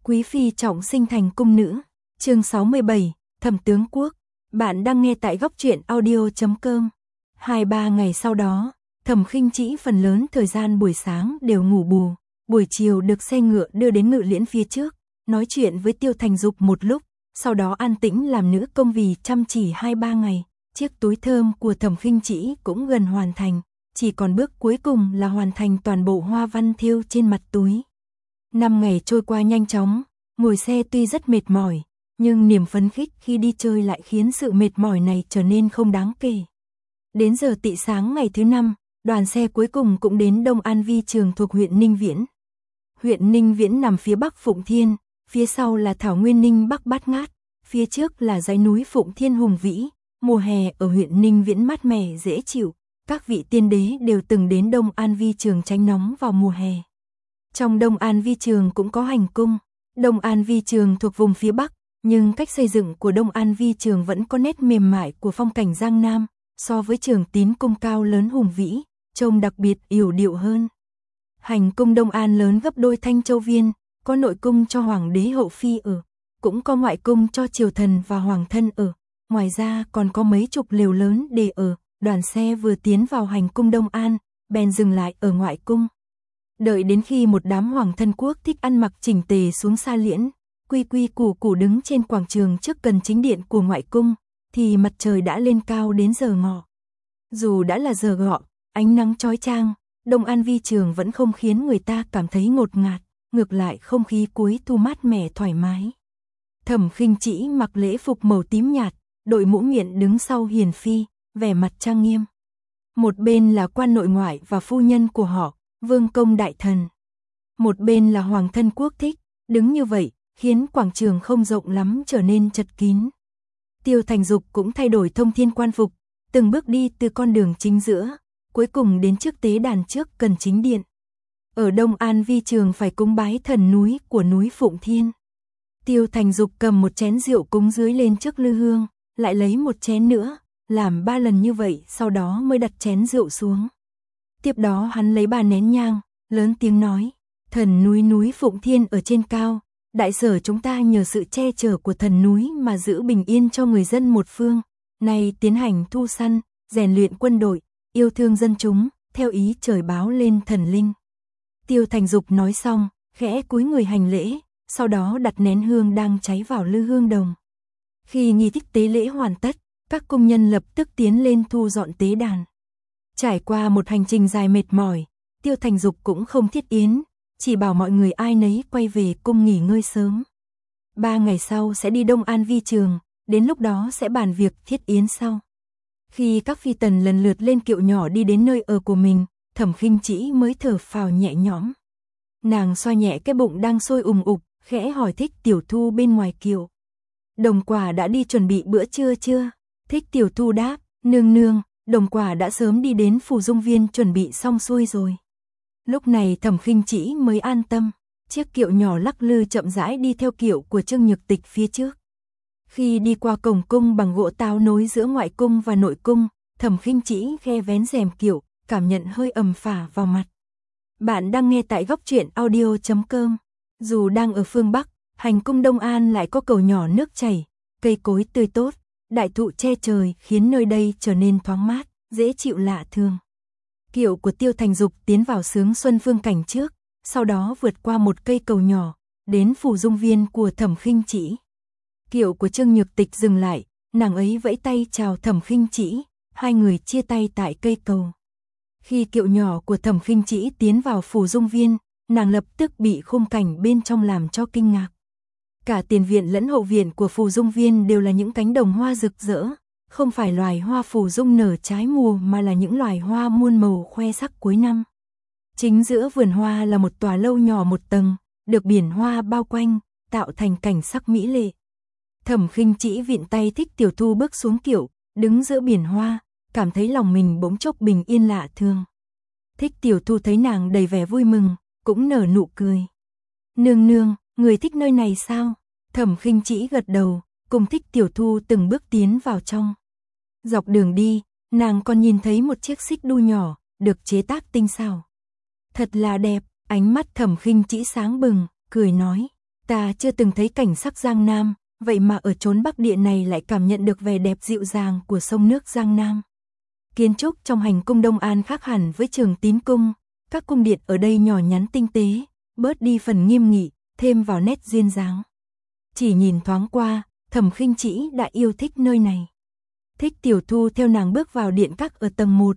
Quý phi trọng sinh thành cung nữ. Chương 67, Thẩm tướng quốc. Bạn đang nghe tại góc truyện audio.com. 2-3 ngày sau đó, Thẩm Khinh Trĩ phần lớn thời gian buổi sáng đều ngủ bù, buổi chiều được xe ngựa đưa đến ngự liễn phía trước, nói chuyện với Tiêu Thành Dục một lúc, sau đó an tĩnh làm nữ công vì chăm chỉ 2-3 ngày. Chiếc túi thơm của Thẩm Khinh Trĩ cũng gần hoàn thành, chỉ còn bước cuối cùng là hoàn thành toàn bộ hoa văn thêu trên mặt túi. 5 ngày trôi qua nhanh chóng, ngồi xe tuy rất mệt mỏi, nhưng niềm phấn khích khi đi chơi lại khiến sự mệt mỏi này trở nên không đáng kể. Đến giờ tị sáng ngày thứ 5, đoàn xe cuối cùng cũng đến Đông An Vi Trường thuộc huyện Ninh Viễn. Huyện Ninh Viễn nằm phía bắc Phụng Thiên, phía sau là thảo nguyên Ninh Bắc bát ngát, phía trước là dãy núi Phụng Thiên hùng vĩ. Mùa hè ở huyện Ninh Viễn mát mẻ dễ chịu, các vị tiên đế đều từng đến Đông An Vi Trường tránh nóng vào mùa hè. Trong Đông An Vi Trường cũng có hành cung. Đông An Vi Trường thuộc vùng phía Bắc, nhưng cách xây dựng của Đông An Vi Trường vẫn có nét mềm mại của phong cảnh Giang Nam, so với Trường Tín cung cao lớn hùng vĩ, trông đặc biệt yểu điệu hơn. Hành cung Đông An lớn gấp đôi Thanh Châu Viên, có nội cung cho hoàng đế hậu phi ở, cũng có ngoại cung cho triều thần và hoàng thân ở. Ngoài ra còn có mấy chục lều lớn để ở. Đoàn xe vừa tiến vào hành cung Đông An, bèn dừng lại ở ngoại cung. Đợi đến khi một đám hoàng thân quốc thích ăn mặc chỉnh tề xuống xa liễn, quy quy củ củ đứng trên quảng trường trước cần chính điện của ngoại cung, thì mặt trời đã lên cao đến giờ ngọ. Dù đã là giờ ngọ, ánh nắng chói chang, Đông An Vi Trường vẫn không khiến người ta cảm thấy ngột ngạt, ngược lại không khí cuối thu mát mẻ thoải mái. Thẩm Khinh Trĩ mặc lễ phục màu tím nhạt, đội mũ miện đứng sau hiền phi, vẻ mặt trang nghiêm. Một bên là quan nội ngoại và phu nhân của họ, vương công đại thần. Một bên là hoàng thân quốc thích, đứng như vậy, khiến quảng trường không rộng lắm trở nên chật kín. Tiêu Thành Dục cũng thay đổi thông thiên quan phục, từng bước đi từ con đường chính giữa, cuối cùng đến trước tế đàn trước cần chính điện. Ở Đông An Vi Trường phải cúng bái thần núi của núi Phụng Thiên. Tiêu Thành Dục cầm một chén rượu cúng dưới lên trước lư hương, lại lấy một chén nữa, làm 3 lần như vậy, sau đó mới đặt chén rượu xuống. Tiếp đó hắn lấy 3 nén nhang, lớn tiếng nói, thần núi Phụng Thiên ở trên cao, đại sở chúng ta nhờ sự che chở của thần núi mà giữ bình yên cho người dân một phương, nay tiến hành thu săn, rèn luyện quân đội, yêu thương dân chúng, theo ý trời báo lên thần linh. Tiêu Thành Dục nói xong, khẽ cúi người hành lễ, sau đó đặt nén hương đang cháy vào lư hương đồng. Khi nghi thức tế lễ hoàn tất, các công nhân lập tức tiến lên thu dọn tế đàn. Trải qua một hành trình dài mệt mỏi, Tiêu Thành Dục cũng không thiết yến, chỉ bảo mọi người ai nấy quay về cung nghỉ ngơi sớm. 3 ngày sau sẽ đi Đông An Vi Trường, đến lúc đó sẽ bàn việc thiết yến sau. Khi các phi tần lần lượt lên kiệu nhỏ đi đến nơi ở của mình, Thẩm Khinh Trĩ mới thở phào nhẹ nhõm. Nàng xoa nhẹ cái bụng đang sôi ùng ục, khẽ hỏi Thích Tiểu Thu bên ngoài kiệu. Đồng Quả đã đi chuẩn bị bữa trưa chưa? Thích Tiểu Thu đáp, nương nương, Đồng Quả đã sớm đi đến Phù Dung Viên chuẩn bị xong xuôi rồi. Lúc này Thẩm Khinh Trĩ mới an tâm, chiếc kiệu nhỏ lắc lư chậm rãi đi theo kiệu của Trương Nhược Tịch phía trước. Khi đi qua cổng cung bằng gỗ táo nối giữa ngoại cung và nội cung, Thẩm Khinh Trĩ khe vén rèm kiệu, cảm nhận hơi ẩm phả vào mặt. Bạn đang nghe tại góc truyện audio.com. Dù đang ở phương Bắc, hành cung Đông An lại có cầu nhỏ nước chảy, cây cối tươi tốt, đại thụ che trời khiến nơi đây trở nên thoáng mát, dễ chịu lạ thường. Kiệu của Tiêu Thành Dục tiến vào Sướng Xuân Phương Cảnh trước, sau đó vượt qua một cây cầu nhỏ, đến Phù Dung Viên của Thẩm Khinh Trĩ. Kiệu của Trương Nhược Tịch dừng lại, nàng ấy vẫy tay chào Thẩm Khinh Trĩ, hai người chia tay tại cây cầu. Khi kiệu nhỏ của Thẩm Khinh Trĩ tiến vào Phù Dung Viên, nàng lập tức bị khung cảnh bên trong làm cho kinh ngạc. Cả tiền viện lẫn hậu viện của Phù Dung Viên đều là những cánh đồng hoa rực rỡ, không phải loài hoa phù dung nở trái mùa mà là những loài hoa muôn màu khoe sắc cuối năm. Chính giữa vườn hoa là một tòa lâu nhỏ một tầng, được biển hoa bao quanh, tạo thành cảnh sắc mỹ lệ. Thẩm Khinh Trĩ vịn tay Thích Tiểu Thu bước xuống kiệu, đứng giữa biển hoa, cảm thấy lòng mình bỗng chốc bình yên lạ thường. Thích Tiểu Thu thấy nàng đầy vẻ vui mừng, cũng nở nụ cười. Nương nương, người thích nơi này sao? Thẩm Khinh Trĩ gật đầu, cùng Thích Tiểu Thu từng bước tiến vào trong. Dọc đường đi, nàng còn nhìn thấy một chiếc xích đu nhỏ, được chế tác tinh xảo. Thật là đẹp, ánh mắt Thẩm Khinh Trĩ sáng bừng, cười nói. Ta chưa từng thấy cảnh sắc Giang Nam, vậy mà ở chốn Bắc Địa này lại cảm nhận được vẻ đẹp dịu dàng của sông nước Giang Nam. Kiến trúc trong hành cung Đông An khác hẳn với Trường Tín cung, các cung điện ở đây nhỏ nhắn tinh tế, bớt đi phần nghiêm nghị, thêm vào nét duyên dáng. Chỉ nhìn thoáng qua, Thẩm Khinh Trĩ đã yêu thích nơi này. Thích Tiểu Thu theo nàng bước vào điện các ở tầng 1.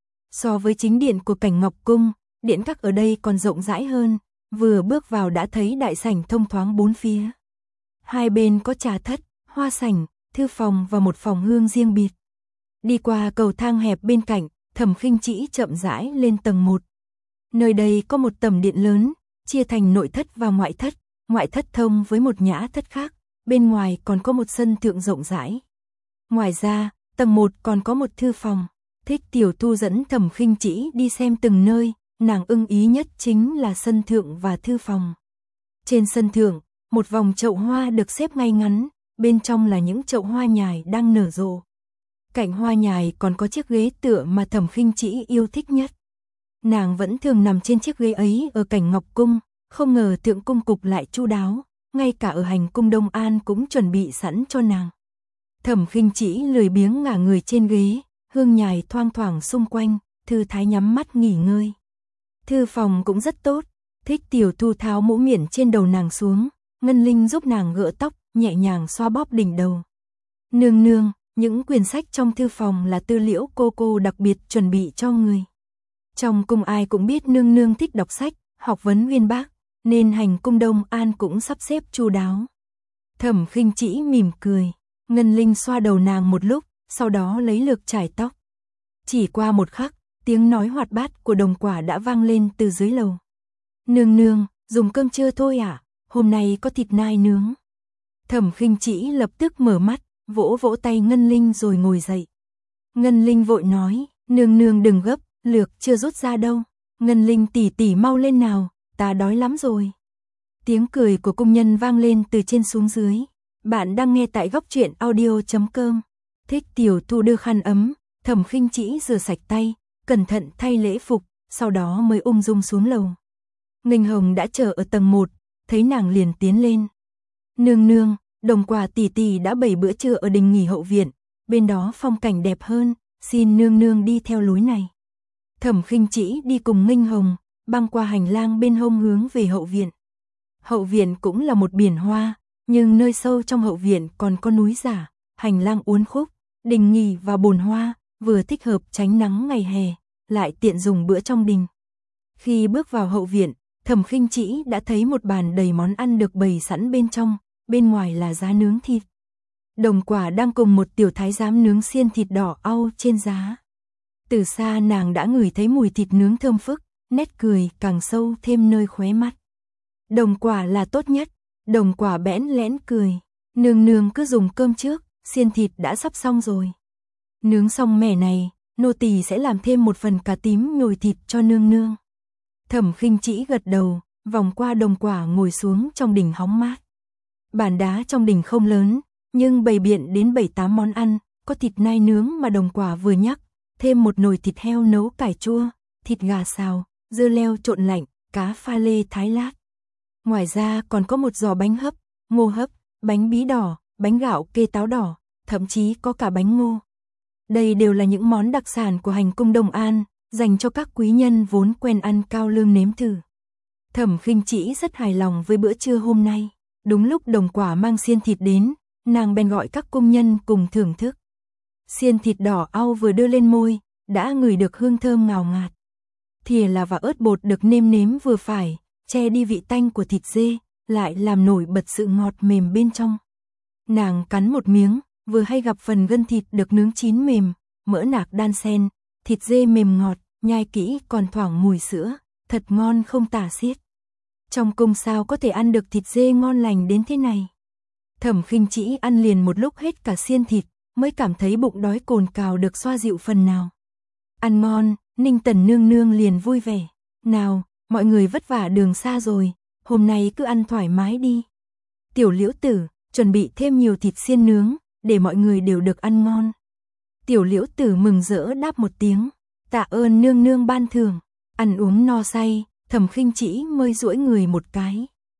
So với chính điện của Cảnh Ngọc cung, điện các ở đây còn rộng rãi hơn, vừa bước vào đã thấy đại sảnh thông thoáng bốn phía. Hai bên có trà thất, hoa sảnh, thư phòng và một phòng hương riêng biệt. Đi qua cầu thang hẹp bên cạnh, Thẩm Khinh Trĩ chậm rãi lên tầng 1. Nơi đây có một tầm điện lớn, chia thành nội thất và ngoại thất thông với một nhã thất khác, bên ngoài còn có một sân thượng rộng rãi. Ngoài ra, tầng 1 còn có một thư phòng. Thích Tiểu Thu dẫn Thẩm Khinh Trĩ đi xem từng nơi, nàng ưng ý nhất chính là sân thượng và thư phòng. Trên sân thượng, một vòng chậu hoa được xếp ngay ngắn, bên trong là những chậu hoa nhài đang nở rộ. Cạnh hoa nhài còn có chiếc ghế tựa mà Thẩm Khinh Trĩ yêu thích nhất. Nàng vẫn thường nằm trên chiếc ghế ấy ở Cảnh Ngọc cung, không ngờ Thượng cung cục lại chu đáo, ngay cả ở hành cung Đông An cũng chuẩn bị sẵn cho nàng. Thẩm Khinh Trĩ lười biếng ngả người trên ghế, hương nhài thoang thoảng xung quanh, thư thái nhắm mắt nghỉ ngơi. Thư phòng cũng rất tốt, Thích Tiểu Thu tháo mũ miệng trên đầu nàng xuống, Ngân Linh giúp nàng gỡ tóc, nhẹ nhàng xoa bóp đỉnh đầu. Nương nương, những quyển sách trong thư phòng là tư liệu cô đặc biệt chuẩn bị cho người. Trong cung ai cũng biết nương nương thích đọc sách, học vấn uyên bác, nên hành cung Đông An cũng sắp xếp chu đáo. Thẩm Khinh Trĩ mỉm cười, Ngân Linh xoa đầu nàng một lúc, sau đó lấy lược chải tóc. Chỉ qua một khắc, tiếng nói hoạt bát của Đồng Quả đã vang lên từ dưới lầu. Nương nương, dùng cơm trưa thôi ạ, hôm nay có thịt nai nướng. Thẩm Khinh Trĩ lập tức mở mắt, vỗ vỗ tay Ngân Linh rồi ngồi dậy. Ngân Linh vội nói, nương nương đừng gấp, lược chưa rút ra đâu. Ngân Linh tỷ tỷ mau lên nào, ta đói lắm rồi. Tiếng cười của công nhân vang lên từ trên xuống dưới. Bạn đang nghe tại goctruyện.audio.com. Thích Tiểu Thu đưa khăn ấm, Thẩm Khinh Trĩ rửa sạch tay, cẩn thận thay lễ phục, sau đó mới ung dung xuống lầu. Nghênh Hồng đã chờ ở tầng 1, thấy nàng liền tiến lên. Nương nương, Đồng Quả tỷ tỷ đã bày bữa trưa ở đình nghỉ hậu viện, bên đó phong cảnh đẹp hơn, xin nương nương đi theo lối này. Thẩm Khinh Trĩ đi cùng Nghênh Hồng, băng qua hành lang bên hông hướng về hậu viện. Hậu viện cũng là một biển hoa, nhưng nơi sâu trong hậu viện còn có núi giả, hành lang uốn khúc, đình nghỉ và bồn hoa, vừa thích hợp tránh nắng ngày hè, lại tiện dùng bữa trong đình. Khi bước vào hậu viện, Thẩm Khinh Trĩ đã thấy một bàn đầy món ăn được bày sẵn bên trong, bên ngoài là giá nướng thịt. Đồng Quả đang cùng một tiểu thái giám nướng xiên thịt đỏ au trên giá. Từ xa nàng đã ngửi thấy mùi thịt nướng thơm phức, nét cười càng sâu thêm nơi khóe mắt. Đồng Quả là tốt nhất. Đồng Quả bẽn lẽn cười, nương nương cứ dùng cơm trước, xiên thịt đã sắp xong rồi. Nướng xong mẻ này, nô tỳ sẽ làm thêm một phần cá tím nhồi thịt cho nương nương. Thẩm Khinh Trĩ gật đầu, vòng qua Đồng Quả ngồi xuống trong đình hóng mát. Bàn đá trong đình không lớn, nhưng bày biện đến 7-8 món ăn, có thịt nai nướng mà Đồng Quả vừa nhắc, thêm một nồi thịt heo nấu cải chua, thịt gà xào, dưa leo trộn lạnh, cá pha lê thái lát. Ngoài ra còn có một giò bánh hấp, ngô hấp, bánh bí đỏ, bánh gạo kê táo đỏ, thậm chí có cả bánh ngô. Đây đều là những món đặc sản của hành cung Đông An, dành cho các quý nhân vốn quen ăn cao lương nếm thử. Thẩm Khinh Trĩ rất hài lòng với bữa trưa hôm nay. Đúng lúc Đồng Quả mang xiên thịt đến, nàng bèn gọi các công nhân cùng thưởng thức. Xiên thịt đỏ au vừa đưa lên môi, đã ngửi được hương thơm ngào ngạt. Thìa là và ớt bột được nêm nếm vừa phải, che đi vị tanh của thịt dê, lại làm nổi bật sự ngọt mềm bên trong. Nàng cắn một miếng, vừa hay gặp phần gân thịt được nướng chín mềm, mỡ nạc đan xen, thịt dê mềm ngọt, nhai kỹ còn thoảng mùi sữa, thật ngon không tả xiết. Trong cung sao có thể ăn được thịt dê ngon lành đến thế này. Thẩm Khinh Trĩ ăn liền một lúc hết cả xiên thịt, mới cảm thấy bụng đói cồn cào được xoa dịu phần nào. Ăn ngon, Ninh Tần nương nương liền vui vẻ. Nào, mọi người vất vả đường xa rồi, hôm nay cứ ăn thoải mái đi. Tiểu Liễu Tử, chuẩn bị thêm nhiều thịt xiên nướng, để mọi người đều được ăn ngon. Tiểu Liễu Tử mừng rỡ đáp một tiếng, tạ ơn nương nương ban thưởng. Ăn uống no say, Thẩm Khinh Trĩ mới duỗi người một cái.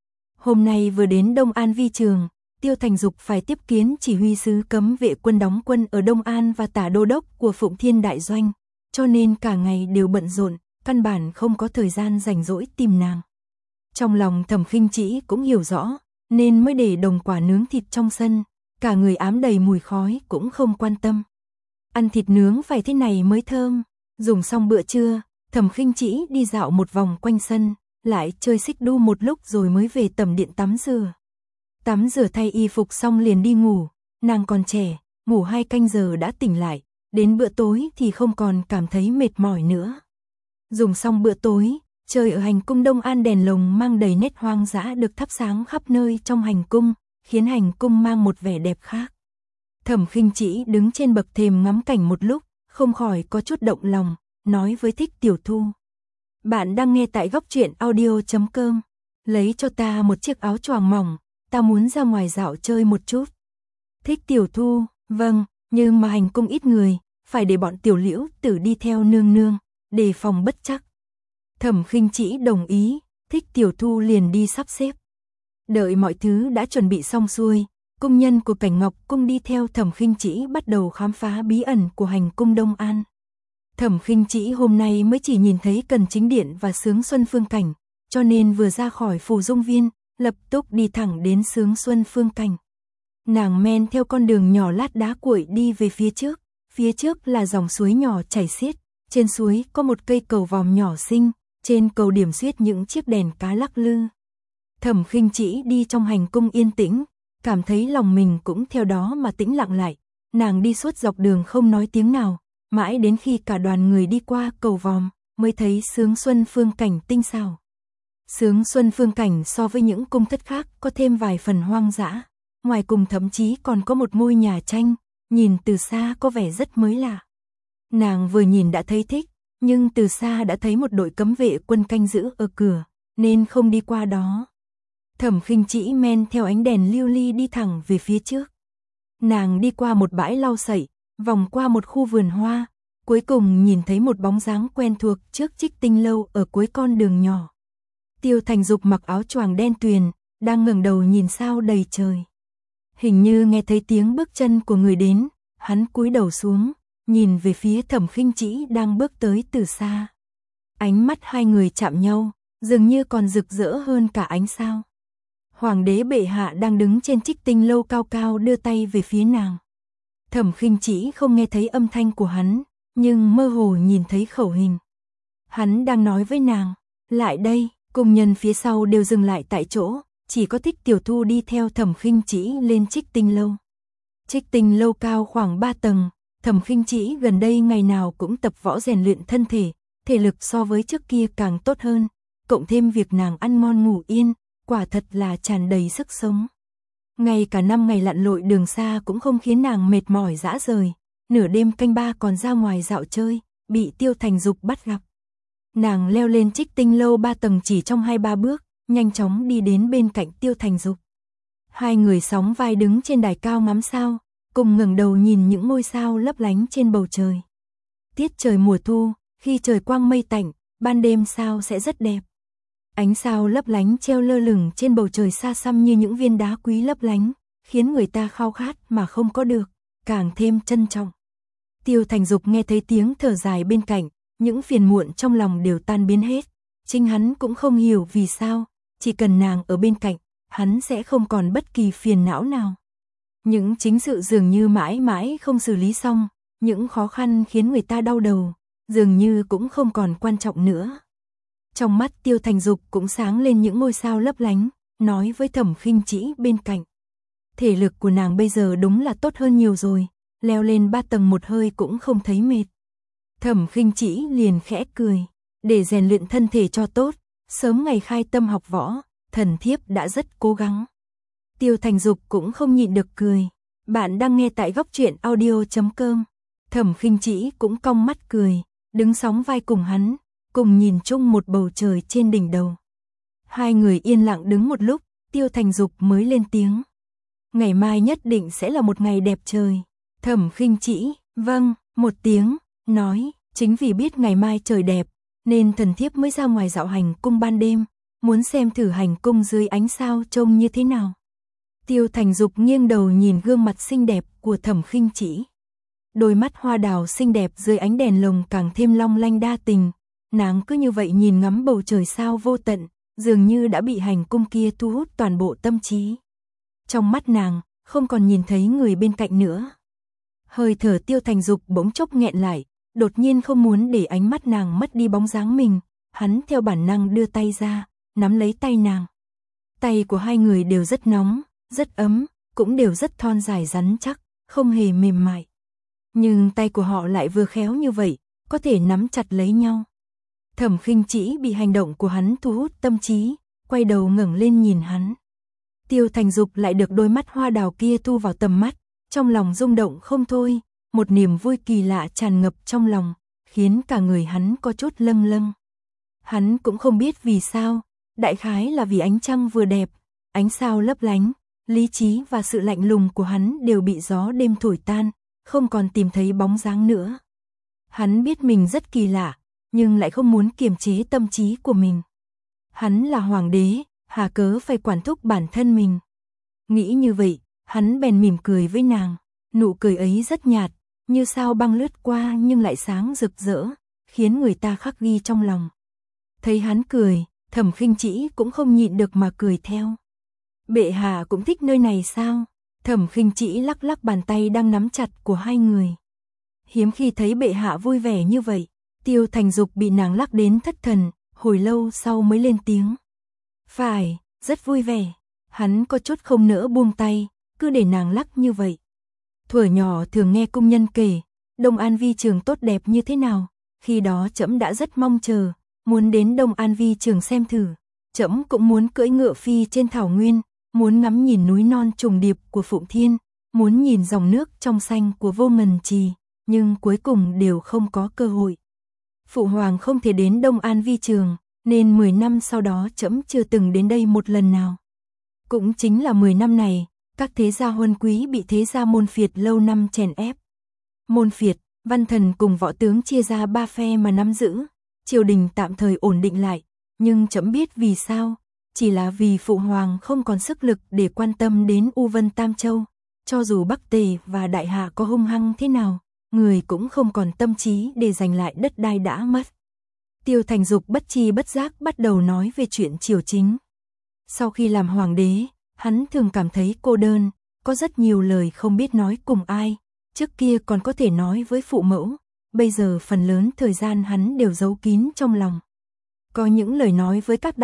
Hôm nay vừa đến Đông An Vi Trường, Tiêu Thành Dục phải tiếp kiến chỉ huy sứ cấm vệ quân đóng quân ở Đông An và tả đô đốc của Phụng Thiên Đại Doanh, cho nên cả ngày đều bận rộn, căn bản không có thời gian rảnh rỗi tìm nàng. Trong lòng Thẩm Khinh Trĩ cũng hiểu rõ, nên mới để đồng quả nướng thịt trong sân, cả người ám đầy mùi khói cũng không quan tâm. Ăn thịt nướng phải thế này mới thơm. Dùng xong bữa trưa, Thẩm Khinh Trĩ đi dạo một vòng quanh sân, lại chơi xích đu một lúc rồi mới về tẩm điện tắm rửa. Tắm rửa thay y phục xong liền đi ngủ, nàng còn trẻ, ngủ 2 canh giờ đã tỉnh lại, đến bữa tối thì không còn cảm thấy mệt mỏi nữa. Dùng xong bữa tối, trời ở hành cung Đông An đèn lồng mang đầy nét hoang dã được thắp sáng khắp nơi trong hành cung, khiến hành cung mang một vẻ đẹp khác. Thẩm Khinh Trĩ đứng trên bậc thềm ngắm cảnh một lúc, không khỏi có chút động lòng, nói với Thích Tiểu Thu. Bạn đang nghe tại góc truyện audio.com. Lấy cho ta một chiếc áo choàng mỏng, ta muốn ra ngoài dạo chơi một chút. Thích Tiểu Thu, vâng, nhưng mà hành cung ít người, phải để bọn Tiểu Liễu Tử đi theo nương nương, đề phòng bất trắc. Thẩm Khinh Trĩ đồng ý, Thích Tiểu Thu liền đi sắp xếp. Đợi mọi thứ đã chuẩn bị xong xuôi, cung nhân của Cảnh Ngọc cung đi theo Thẩm Khinh Trĩ bắt đầu khám phá bí ẩn của hành cung Đông An. Thẩm Khinh Trĩ hôm nay mới chỉ nhìn thấy Cần Chính Điện và Sướng Xuân Phương Cảnh, cho nên vừa ra khỏi Phù Dung Viên, lập tức đi thẳng đến Sướng Xuân Phương Cảnh. Nàng men theo con đường nhỏ lát đá cuội đi về phía trước là dòng suối nhỏ chảy xiết, trên suối có một cây cầu vòm nhỏ xinh, trên cầu điểm xuyết những chiếc đèn cá lắc lư. Thẩm Khinh Trĩ đi trong hành cung yên tĩnh, cảm thấy lòng mình cũng theo đó mà tĩnh lặng lại, nàng đi suốt dọc đường không nói tiếng nào, mãi đến khi cả đoàn người đi qua cầu vòm, mới thấy Sướng Xuân Phương Cảnh tinh xảo. Sướng Xuân Phương Cảnh so với những cung thất khác có thêm vài phần hoang dã, ngoài cùng thậm chí còn có một ngôi nhà tranh, nhìn từ xa có vẻ rất mới lạ. Nàng vừa nhìn đã thấy thích, nhưng từ xa đã thấy một đội cấm vệ quân canh giữ ở cửa, nên không đi qua đó. Thẩm Khinh Trĩ men theo ánh đèn lưu ly đi thẳng về phía trước. Nàng đi qua một bãi lau sậy, vòng qua một khu vườn hoa, cuối cùng nhìn thấy một bóng dáng quen thuộc trước Trích Tinh lâu ở cuối con đường nhỏ. Tiêu Thành Dục mặc áo choàng đen tuyền, đang ngẩng đầu nhìn sao đầy trời. Hình như nghe thấy tiếng bước chân của người đến, hắn cúi đầu xuống, nhìn về phía Thẩm Khinh Trĩ đang bước tới từ xa. Ánh mắt hai người chạm nhau, dường như còn rực rỡ hơn cả ánh sao. Hoàng đế bệ hạ đang đứng trên Trích Tinh lâu cao cao đưa tay về phía nàng. Thẩm Khinh Trĩ không nghe thấy âm thanh của hắn, nhưng mơ hồ nhìn thấy khẩu hình. Hắn đang nói với nàng, lại đây, cung nhân phía sau đều dừng lại tại chỗ, chỉ có Thích Tiểu Thu đi theo Thẩm Khinh Trĩ lên Trích Tinh lâu. Trích Tinh lâu cao khoảng 3 tầng, Thẩm Khinh Trĩ gần đây ngày nào cũng tập võ rèn luyện thân thể, thể lực so với trước kia càng tốt hơn, cộng thêm việc nàng ăn ngon ngủ yên, quả thật là tràn đầy sức sống. Ngay cả 5 ngày lặn lội đường xa cũng không khiến nàng mệt mỏi rã rời, nửa đêm canh 3 còn ra ngoài dạo chơi, bị Tiêu Thành Dục bắt gặp. Nàng leo lên Trích Tinh lâu 3 tầng chỉ trong 2-3 bước, nhanh chóng đi đến bên cạnh Tiêu Thành Dục. Hai người sóng vai đứng trên đài cao ngắm sao, cùng ngẩng đầu nhìn những ngôi sao lấp lánh trên bầu trời. Tiết trời mùa thu, khi trời quang mây tạnh, ban đêm sao sẽ rất đẹp. Ánh sao lấp lánh treo lơ lửng trên bầu trời xa xăm như những viên đá quý lấp lánh, khiến người ta khao khát mà không có được, càng thêm trân trọng. Tiêu Thành Dục nghe thấy tiếng thở dài bên cạnh, những phiền muộn trong lòng đều tan biến hết. Chính hắn cũng không hiểu vì sao, chỉ cần nàng ở bên cạnh, hắn sẽ không còn bất kỳ phiền não nào. Những chính sự dường như mãi mãi không xử lý xong, những khó khăn khiến người ta đau đầu, dường như cũng không còn quan trọng nữa. Trong mắt Tiêu Thành Dục cũng sáng lên những ngôi sao lấp lánh, nói với Thẩm Khinh Trĩ bên cạnh. Thể lực của nàng bây giờ đúng là tốt hơn nhiều rồi, leo lên 3 tầng một hơi cũng không thấy mệt. Thẩm Khinh Trĩ liền khẽ cười, để rèn luyện thân thể cho tốt, sớm ngày khai tâm học võ, thần thiếp đã rất cố gắng. Tiêu Thành Dục cũng không nhịn được cười. Bạn đang nghe tại góc truyện audio.com. Thẩm Khinh Trĩ cũng cong mắt cười, đứng sóng vai cùng hắn, cùng nhìn chung một bầu trời trên đỉnh đầu. Hai người yên lặng đứng một lúc, Tiêu Thành Dục mới lên tiếng. Ngày mai nhất định sẽ là một ngày đẹp trời. Thẩm Khinh Trĩ, vâng, một tiếng, nói, chính vì biết ngày mai trời đẹp, nên thần thiếp mới ra ngoài dạo hành cung ban đêm, muốn xem thử hành cung dưới ánh sao trông như thế nào. Tiêu Thành Dục nghiêng đầu nhìn gương mặt xinh đẹp của Thẩm Khinh Chỉ. Đôi mắt hoa đào xinh đẹp dưới ánh đèn lồng càng thêm long lanh đa tình, nàng cứ như vậy nhìn ngắm bầu trời sao vô tận, dường như đã bị hành cung kia thu hút toàn bộ tâm trí. Trong mắt nàng, không còn nhìn thấy người bên cạnh nữa. Hơi thở Tiêu Thành Dục bỗng chốc nghẹn lại, đột nhiên không muốn để ánh mắt nàng mất đi bóng dáng mình, hắn theo bản năng đưa tay ra, nắm lấy tay nàng. Tay của hai người đều rất nóng, rất ấm, cũng đều rất thon dài rắn chắc, không hề mềm mại. Nhưng tay của họ lại vừa khéo như vậy, có thể nắm chặt lấy nhau. Thẩm Khinh Chỉ bị hành động của hắn thu hút tâm trí, quay đầu ngẩng lên nhìn hắn. Tiêu Thành Dục lại được đôi mắt hoa đào kia thu vào tầm mắt, trong lòng rung động không thôi, một niềm vui kỳ lạ tràn ngập trong lòng, khiến cả người hắn có chút lâng lâng. Hắn cũng không biết vì sao, đại khái là vì ánh trăng vừa đẹp, ánh sao lấp lánh, lý trí và sự lạnh lùng của hắn đều bị gió đêm thổi tan, không còn tìm thấy bóng dáng nữa. Hắn biết mình rất kỳ lạ, nhưng lại không muốn kiềm chế tâm trí của mình. Hắn là hoàng đế, hà cớ phải quản thúc bản thân mình. Nghĩ như vậy, hắn bèn mỉm cười với nàng, nụ cười ấy rất nhạt, như sao băng lướt qua nhưng lại sáng rực rỡ, khiến người ta khắc ghi trong lòng. Thấy hắn cười, Thẩm Khinh Chỉ cũng không nhịn được mà cười theo. Bệ hạ cũng thích nơi này sao? Thẩm Khinh Chỉ lắc lắc bàn tay đang nắm chặt của hai người. Hiếm khi thấy bệ hạ vui vẻ như vậy. Tiêu Thành Dục bị nàng lắc đến thất thần, hồi lâu sau mới lên tiếng. Phải, rất vui vẻ. Hắn có chút không nỡ buông tay, cứ để nàng lắc như vậy. Thuở nhỏ thường nghe công nhân kể, Đông An Vi Trường tốt đẹp như thế nào, khi đó trẫm đã rất mong chờ, muốn đến Đông An Vi Trường xem thử. Trẫm cũng muốn cưỡi ngựa phi trên thảo nguyên, muốn ngắm nhìn núi non trùng điệp của Phụng Thiên, muốn nhìn dòng nước trong xanh của Vô Ngần Trì, nhưng cuối cùng đều không có cơ hội. Phụ hoàng không thể đến Đông An Vi Trường, nên 10 năm sau đó trẫm chưa từng đến đây một lần nào. Cũng chính là 10 năm này, các thế gia huân quý bị thế gia Môn Phiệt lâu năm chèn ép. Môn Phiệt, văn thần cùng võ tướng chia ra 3 phe mà nắm giữ, triều đình tạm thời ổn định lại, nhưng trẫm biết vì sao, chỉ là vì phụ hoàng không còn sức lực để quan tâm đến U Vân Tam Châu, cho dù Bắc Tề và Đại Hạ có hung hăng thế nào, người cũng không còn tâm trí để giành lại đất đai đã mất. Tiêu Thành Dục bất tri bất giác bắt đầu nói về chuyện triều chính. Sau khi làm hoàng đế, hắn thường cảm thấy cô đơn, có rất nhiều lời không biết nói cùng ai, trước kia còn có thể nói với phụ mẫu, bây giờ phần lớn thời gian hắn đều giấu kín trong lòng. Có những lời nói với các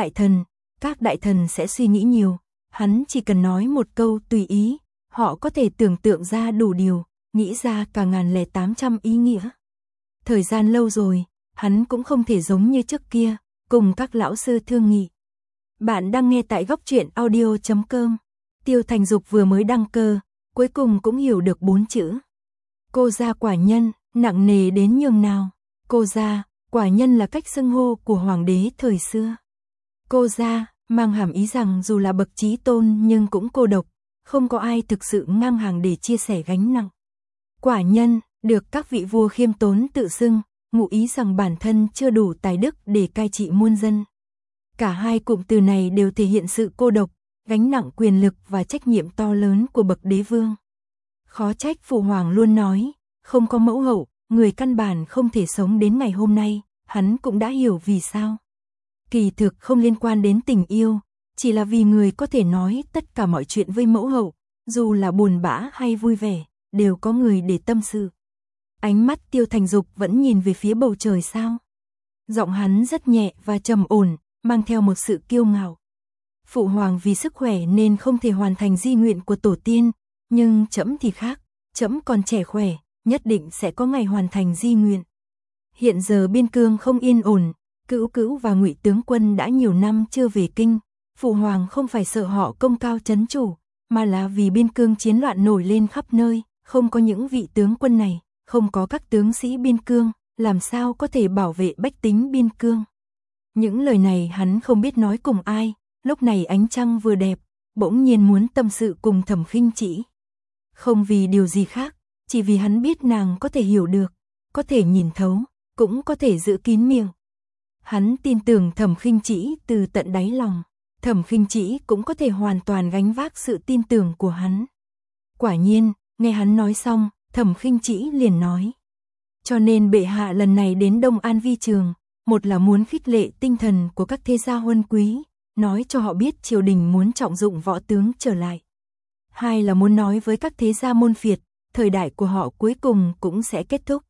đại thần sẽ suy nghĩ nhiều, hắn chỉ cần nói một câu tùy ý, họ có thể tưởng tượng ra đủ điều, nghĩ ra cả 100800 ý nghĩa. Thời gian lâu rồi, hắn cũng không thể giống như trước kia, cùng các lão sư thương nghị. Bạn đang nghe tại góc truyện audio.com. Tiêu Thành Dục vừa mới đăng cơ, cuối cùng cũng hiểu được 4 chữ. Cô gia quả nhân, nặng nề đến nhường nào. Cô gia, quả nhân là cách xưng hô của hoàng đế thời xưa. Cô gia, mang hàm ý rằng dù là bậc chí tôn nhưng cũng cô độc, không có ai thực sự ngang hàng để chia sẻ gánh nặng. Quả nhân, được các vị vua khiêm tốn tự xưng, ngụ ý rằng bản thân chưa đủ tài đức để cai trị muôn dân. Cả hai cụm từ này đều thể hiện sự cô độc, gánh nặng quyền lực và trách nhiệm to lớn của bậc đế vương. Khó trách phụ hoàng luôn nói, không có mẫu hậu, người căn bản không thể sống đến ngày hôm nay, hắn cũng đã hiểu vì sao. Kỳ thực không liên quan đến tình yêu, chỉ là vì người có thể nói tất cả mọi chuyện với mẫu hậu, dù là buồn bã hay vui vẻ, đều có người để tâm sự. Ánh mắt Tiêu Thành Dục vẫn nhìn về phía bầu trời sao. Giọng hắn rất nhẹ và trầm ổn, mang theo một sự kiêu ngạo. Phụ hoàng vì sức khỏe nên không thể hoàn thành di nguyện của tổ tiên, nhưng trẫm thì khác, trẫm còn trẻ khỏe, nhất định sẽ có ngày hoàn thành di nguyện. Hiện giờ biên cương không yên ổn, Cữu Cữu và Ngụy tướng quân đã nhiều năm chưa về kinh, phụ hoàng không phải sợ họ công cao trấn chủ, mà là vì biên cương chiến loạn nổi lên khắp nơi, không có những vị tướng quân này, không có các tướng sĩ biên cương, làm sao có thể bảo vệ bách tính biên cương. Những lời này hắn không biết nói cùng ai, lúc này ánh trăng vừa đẹp, bỗng nhiên muốn tâm sự cùng Thẩm Khinh Chỉ. Không vì điều gì khác, chỉ vì hắn biết nàng có thể hiểu được, có thể nhìn thấu, cũng có thể giữ kín miệng. Hắn tin tưởng Thẩm Khinh Trĩ từ tận đáy lòng, Thẩm Khinh Trĩ cũng có thể hoàn toàn gánh vác sự tin tưởng của hắn. Quả nhiên, nghe hắn nói xong, Thẩm Khinh Trĩ liền nói. Cho nên bệ hạ lần này đến Đông An Vi Trường, một là muốn khích lệ tinh thần của các thế gia huân quý, nói cho họ biết triều đình muốn trọng dụng võ tướng trở lại. Hai là muốn nói với các thế gia môn phiệt, thời đại của họ cuối cùng cũng sẽ kết thúc.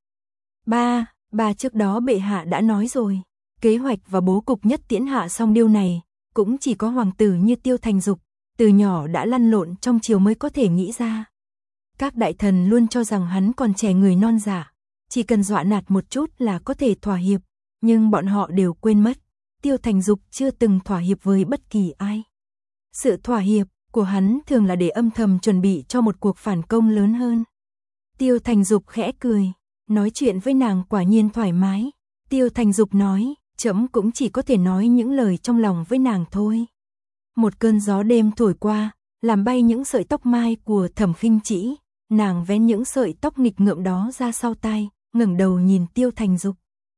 Ba trước đó bệ hạ đã nói rồi, kế hoạch và bố cục nhất tiễn hạ xong điều này, cũng chỉ có hoàng tử như Tiêu Thành Dục, từ nhỏ đã lăn lộn trong triều mới có thể nghĩ ra. Các đại thần luôn cho rằng hắn còn trẻ người non dạ, chỉ cần dọa nạt một chút là có thể thỏa hiệp, nhưng bọn họ đều quên mất, Tiêu Thành Dục chưa từng thỏa hiệp với bất kỳ ai. Sự thỏa hiệp của hắn thường là để âm thầm chuẩn bị cho một cuộc phản công lớn hơn. Tiêu Thành Dục khẽ cười, nói chuyện với nàng quả nhiên thoải mái. Tiêu Thành Dục nói, trẫm cũng chỉ có thể nói những lời trong lòng với nàng thôi. Một cơn gió đêm thổi qua, làm bay những sợi tóc mai của Thẩm Khinh Trĩ, nàng vén những sợi tóc nghịch ngợm đó ra sau tai, ngẩng đầu nhìn Tiêu Thành Dục.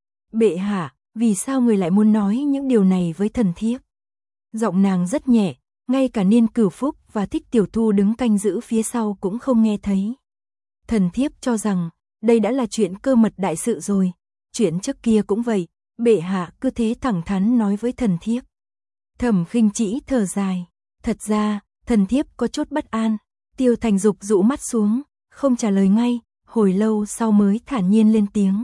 Bệ hạ, vì sao người lại muốn nói những điều này với thần thiếp? Giọng nàng rất nhẹ, ngay cả Niên Cửu Phúc và Thích Tiểu Thu đứng canh giữ phía sau cũng không nghe thấy. Thần thiếp cho rằng, đây đã là chuyện cơ mật đại sự rồi, chuyện trước kia cũng vậy, bệ hạ cứ thế thẳng thắn nói với thần thiếp. Thẩm Khinh Trĩ thở dài, thật ra, thần thiếp có chút bất an. Tiêu Thành Dục dụ mắt xuống, không trả lời ngay, hồi lâu sau mới thản nhiên lên tiếng.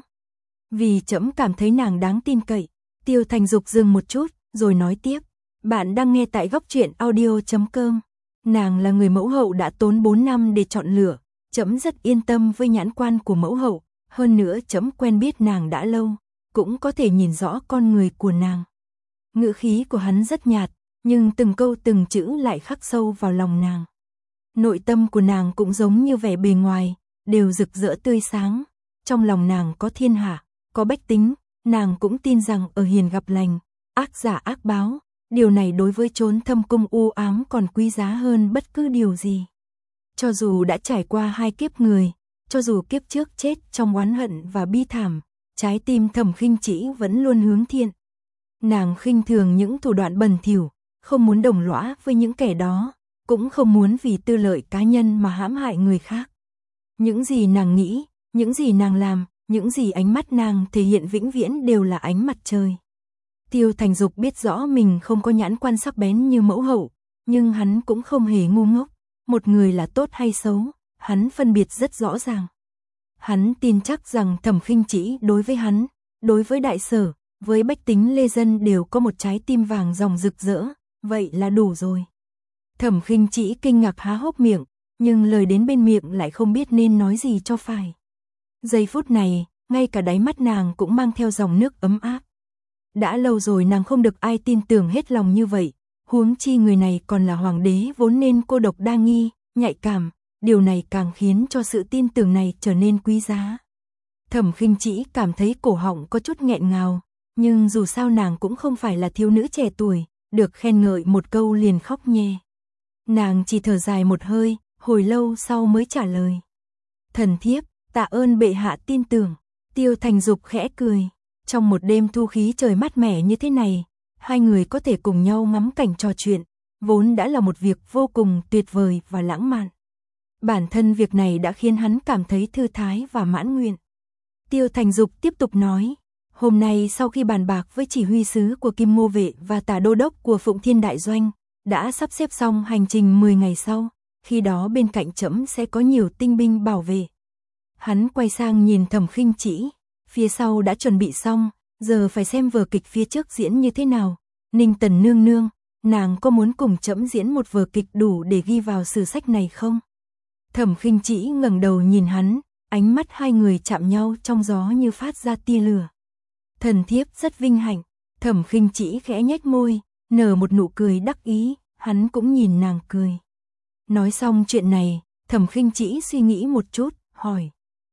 Vì trẫm cảm thấy nàng đáng tin cậy. Tiêu Thành Dục dừng một chút, rồi nói tiếp. Bạn đang nghe tại góc truyện audio.com. Nàng là người mẫu hậu đã tốn 4 năm để chọn lựa, trẫm rất yên tâm với nhãn quan của mẫu hậu, hơn nữa trẫm quen biết nàng đã lâu, cũng có thể nhìn rõ con người của nàng. Ngữ khí của hắn rất nhạt, nhưng từng câu từng chữ lại khắc sâu vào lòng nàng. Nội tâm của nàng cũng giống như vẻ bề ngoài, đều rực rỡ tươi sáng. Trong lòng nàng có thiên hạ, có bách tính, nàng cũng tin rằng ở hiền gặp lành, ác giả ác báo. Điều này đối với chốn thâm cung u ám còn quý giá hơn bất cứ điều gì. Cho dù đã trải qua 2 kiếp người, cho dù kiếp trước chết trong oán hận và bi thảm, trái tim Thẩm Khinh Trĩ vẫn luôn hướng thiện. Nàng khinh thường những thủ đoạn bẩn thỉu, không muốn đồng lõa với những kẻ đó, cũng không muốn vì tư lợi cá nhân mà hãm hại người khác. Những gì nàng nghĩ, những gì nàng làm, những gì ánh mắt nàng thể hiện vĩnh viễn đều là ánh mặt trời. Tiêu Thành Dục biết rõ mình không có nhãn quan sắc bén như mẫu hậu, nhưng hắn cũng không hề ngu ngốc. Một người là tốt hay xấu, hắn phân biệt rất rõ ràng. Hắn tin chắc rằng Thẩm Khinh Trĩ đối với hắn, đối với đại sở, với bách tính lê dân đều có một trái tim vàng ròng rực rỡ, vậy là đủ rồi. Thẩm Khinh Trĩ kinh ngạc há hốc miệng, nhưng lời đến bên miệng lại không biết nên nói gì cho phải. Giây phút này, ngay cả đáy mắt nàng cũng mang theo dòng nước ấm áp. Đã lâu rồi nàng không được ai tin tưởng hết lòng như vậy, huống chi người này còn là hoàng đế vốn nên cô độc đa nghi, nhạy cảm, điều này càng khiến cho sự tin tưởng này trở nên quý giá. Thẩm Khinh Trĩ cảm thấy cổ họng có chút nghẹn ngào, nhưng dù sao nàng cũng không phải là thiếu nữ trẻ tuổi, được khen ngợi một câu liền khóc nhè. Nàng chỉ thở dài một hơi, hồi lâu sau mới trả lời. Thần thiếp, tạ ơn bệ hạ tin tưởng. Tiêu Thành Dục khẽ cười. Trong một đêm thu khí trời mát mẻ như thế này, hai người có thể cùng nhau ngắm cảnh trò chuyện, vốn đã là một việc vô cùng tuyệt vời và lãng mạn. Bản thân việc này đã khiến hắn cảm thấy thư thái và mãn nguyện. Tiêu Thành Dục tiếp tục nói, hôm nay sau khi bàn bạc với chỉ huy sứ của Kim Ngô Vệ và tả đô đốc của Phụng Thiên Đại Doanh, đã sắp xếp xong hành trình 10 ngày sau, khi đó bên cạnh trẫm sẽ có nhiều tinh binh bảo vệ. Hắn quay sang nhìn Thẩm Khinh Trĩ, phía sau đã chuẩn bị xong, giờ phải xem vở kịch phía trước diễn như thế nào. Ninh Tần nương nương, nàng có muốn cùng trẫm diễn một vở kịch đủ để ghi vào sử sách này không? Thẩm Khinh Trĩ ngẩng đầu nhìn hắn, ánh mắt hai người chạm nhau trong gió như phát ra tia lửa. Thần thiếp rất vinh hạnh. Thẩm Khinh Trĩ khẽ nhếch môi, nở một nụ cười đắc ý, hắn cũng nhìn nàng cười. Nói xong chuyện này, Thẩm Khinh Trĩ suy nghĩ một chút, hỏi.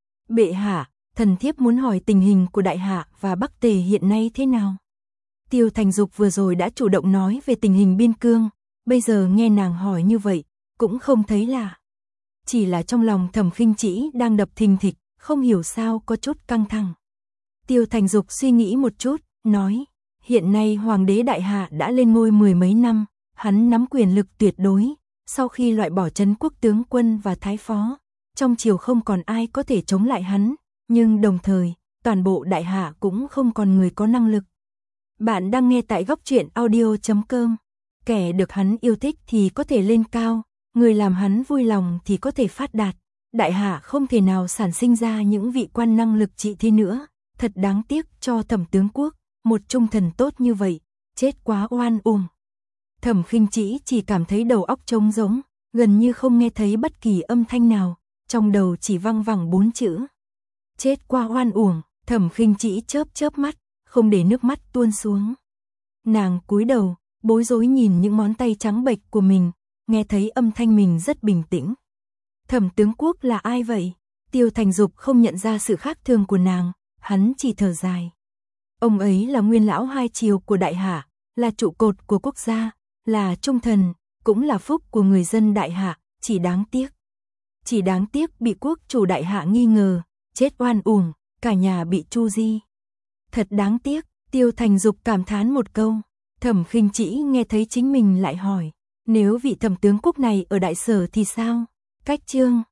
Bệ hạ, thần thiếp muốn hỏi tình hình của Đại Hạ và Bắc Tề hiện nay thế nào? Tiêu Thành Dục vừa rồi đã chủ động nói về tình hình biên cương, bây giờ nghe nàng hỏi như vậy, cũng không thấy lạ. Chỉ là trong lòng Thẩm Khinh Trĩ đang đập thình thịch, không hiểu sao có chút căng thẳng. Tiêu Thành Dục suy nghĩ một chút, nói, Hiện nay hoàng đế đại hạ đã lên ngôi mười mấy năm, hắn nắm quyền lực tuyệt đối, sau khi loại bỏ trấn quốc tướng quân và thái phó, trong triều không còn ai có thể chống lại hắn, nhưng đồng thời, toàn bộ đại hạ cũng không còn người có năng lực. Bạn đang nghe tại góc truyện audio.com. Kẻ được hắn yêu thích thì có thể lên cao, người làm hắn vui lòng thì có thể phát đạt. Đại hạ không thể nào sản sinh ra những vị quan năng lực trị thế nữa, thật đáng tiếc cho Thẩm tướng quốc, một trung thần tốt như vậy, chết quá oan uổng. Thẩm Khinh Trĩ chỉ cảm thấy đầu óc trống rỗng, gần như không nghe thấy bất kỳ âm thanh nào, trong đầu chỉ văng vẳng 4 chữ. Chết quá oan uổng. Thẩm Khinh Trĩ chớp chớp mắt, không để nước mắt tuôn xuống. Nàng cúi đầu, bối rối nhìn những ngón tay trắng bệch của mình, nghe thấy âm thanh mình rất bình tĩnh. Thẩm tướng quốc là ai vậy? Tiêu Thành Dục không nhận ra sự khác thường của nàng, hắn chỉ thở dài. Ông ấy là nguyên lão hai triều của đại hạ, là trụ cột của quốc gia, là trung thần, cũng là phúc của người dân đại hạ, chỉ đáng tiếc. Chỉ đáng tiếc bị quốc chủ đại hạ nghi ngờ, chết oan uổng, cả nhà bị tru di. Thật đáng tiếc, Tiêu Thành Dục cảm thán một câu. Thẩm Khinh Trĩ nghe thấy chính mình lại hỏi, nếu vị thẩm tướng quốc này ở đại sở thì sao? Cách chương